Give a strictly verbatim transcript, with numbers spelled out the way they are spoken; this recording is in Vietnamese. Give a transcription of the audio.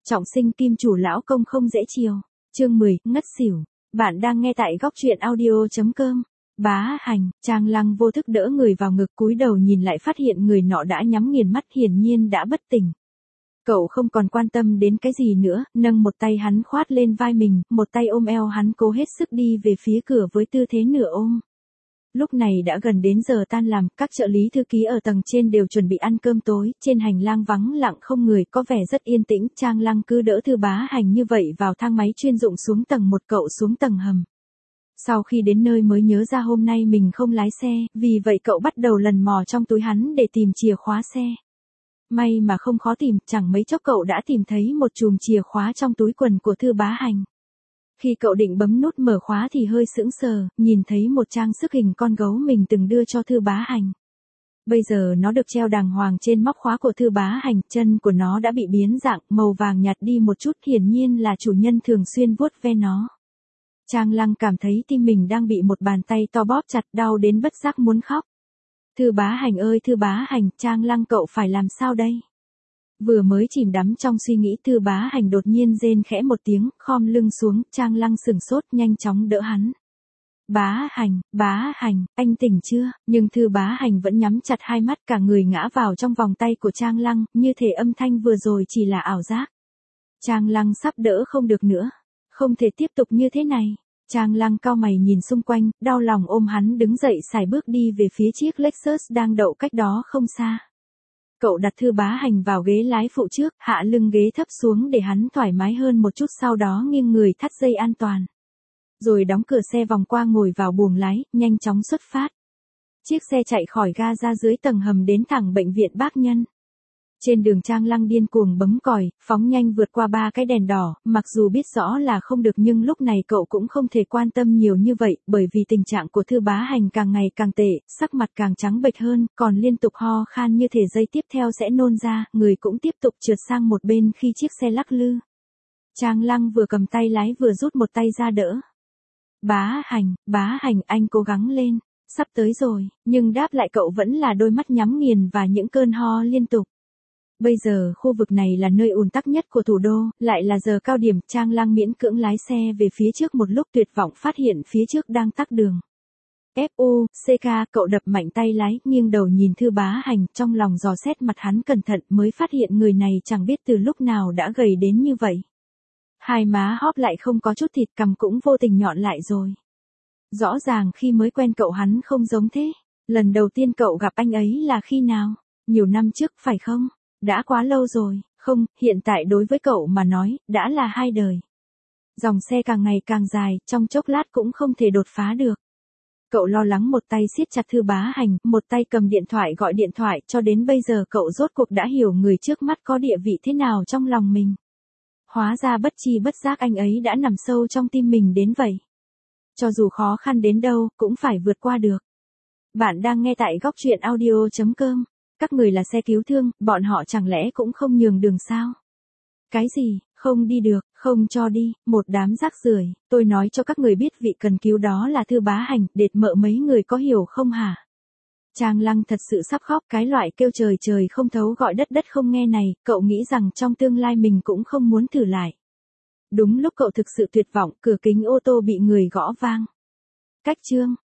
Trọng sinh kim chủ lão công không dễ chiều. Chương mười, ngất xỉu. Bạn đang nghe tại góc truyện audio chấm com. Bá hành, Trang Lăng vô thức đỡ người vào ngực, cúi đầu nhìn lại phát hiện người nọ đã nhắm nghiền mắt, hiển nhiên đã bất tỉnh. Cậu không còn quan tâm đến cái gì nữa, nâng một tay hắn khoát lên vai mình, một tay ôm eo hắn, cố hết sức đi về phía cửa với tư thế nửa ôm. Lúc này đã gần đến giờ tan làm, các trợ lý thư ký ở tầng trên đều chuẩn bị ăn cơm tối, trên hành lang vắng lặng không người, có vẻ rất yên tĩnh. Trang Lăng cứ đỡ Thư Bá Hành như vậy vào thang máy chuyên dụng xuống tầng một, cậu xuống tầng hầm. Sau khi đến nơi mới nhớ ra hôm nay mình không lái xe, vì vậy cậu bắt đầu lần mò trong túi hắn để tìm chìa khóa xe. May mà không khó tìm, chẳng mấy chốc cậu đã tìm thấy một chùm chìa khóa trong túi quần của Thư Bá Hành. Khi cậu định bấm nút mở khóa thì hơi sững sờ, nhìn thấy một trang sức hình con gấu mình từng đưa cho Thư Bá Hành. Bây giờ nó được treo đàng hoàng trên móc khóa của Thư Bá Hành, chân của nó đã bị biến dạng, màu vàng nhạt đi một chút, hiển nhiên là chủ nhân thường xuyên vuốt ve nó. Trang Lăng cảm thấy tim mình đang bị một bàn tay to bóp chặt, đau đến bất giác muốn khóc. Thư Bá Hành ơi Thư Bá Hành, Trang Lăng cậu phải làm sao đây? Vừa mới chìm đắm trong suy nghĩ, Thư Bá Hành đột nhiên rên khẽ một tiếng, khom lưng xuống. Trang Lăng sửng sốt, nhanh chóng đỡ hắn. Bá Hành, Bá Hành, anh tỉnh chưa? Nhưng Thư Bá Hành vẫn nhắm chặt hai mắt, cả người ngã vào trong vòng tay của Trang Lăng, như thể âm thanh vừa rồi chỉ là ảo giác. Trang Lăng sắp đỡ không được nữa. Không thể tiếp tục như thế này. Trang Lăng cau mày nhìn xung quanh, đau lòng ôm hắn đứng dậy sải bước đi về phía chiếc Lexus đang đậu cách đó không xa. Cậu đặt Thư Bá Hành vào ghế lái phụ trước, hạ lưng ghế thấp xuống để hắn thoải mái hơn một chút, sau đó nghiêng người thắt dây an toàn. Rồi đóng cửa xe vòng qua ngồi vào buồng lái, nhanh chóng xuất phát. Chiếc xe chạy khỏi ga ra dưới tầng hầm đến thẳng bệnh viện Bác Nhân. Trên đường Trang Lăng điên cuồng bấm còi, phóng nhanh vượt qua ba cái đèn đỏ, mặc dù biết rõ là không được nhưng lúc này cậu cũng không thể quan tâm nhiều như vậy, bởi vì tình trạng của Thư Bá Hành càng ngày càng tệ, sắc mặt càng trắng bệch hơn, còn liên tục ho khan như thể giây tiếp theo sẽ nôn ra, người cũng tiếp tục trượt sang một bên khi chiếc xe lắc lư. Trang Lăng vừa cầm tay lái vừa rút một tay ra đỡ. Bá Hành, Bá Hành, anh cố gắng lên, sắp tới rồi, nhưng đáp lại cậu vẫn là đôi mắt nhắm nghiền và những cơn ho liên tục. Bây giờ khu vực này là nơi ùn tắc nhất của thủ đô, lại là giờ cao điểm. Trang Lăng miễn cưỡng lái xe về phía trước, một lúc tuyệt vọng phát hiện phía trước đang tắc đường. ép u xê ca, cậu đập mạnh tay lái, nghiêng đầu nhìn Thư Bá Hành, trong lòng dò xét mặt hắn cẩn thận, mới phát hiện người này chẳng biết từ lúc nào đã gầy đến như vậy. Hai má hóp lại không có chút thịt, cằm cũng vô tình nhọn lại rồi. Rõ ràng khi mới quen cậu hắn không giống thế. Lần đầu tiên cậu gặp anh ấy là khi nào? Nhiều năm trước phải không? Đã quá lâu rồi. Không, hiện tại đối với cậu mà nói, đã là hai đời. Dòng xe càng ngày càng dài, trong chốc lát cũng không thể đột phá được. Cậu lo lắng một tay siết chặt Thư Bá Hành, một tay cầm điện thoại gọi điện thoại, cho đến bây giờ cậu rốt cuộc đã hiểu người trước mắt có địa vị thế nào trong lòng mình. Hóa ra bất chi bất giác anh ấy đã nằm sâu trong tim mình đến vậy. Cho dù khó khăn đến đâu, cũng phải vượt qua được. Bạn đang nghe tại góc truyện audio chấm com. Các người là xe cứu thương, bọn họ chẳng lẽ cũng không nhường đường sao? Cái gì, không đi được, không cho đi, một đám rác rưởi. Tôi nói cho các người biết vị cần cứu đó là Thư Bá Hành, đệt mợ mấy người có hiểu không hả? Trang Lăng thật sự sắp khóc, cái loại kêu trời trời không thấu gọi đất đất không nghe này, cậu nghĩ rằng trong tương lai mình cũng không muốn thử lại. Đúng lúc cậu thực sự tuyệt vọng, cửa kính ô tô bị người gõ vang. Cách chương.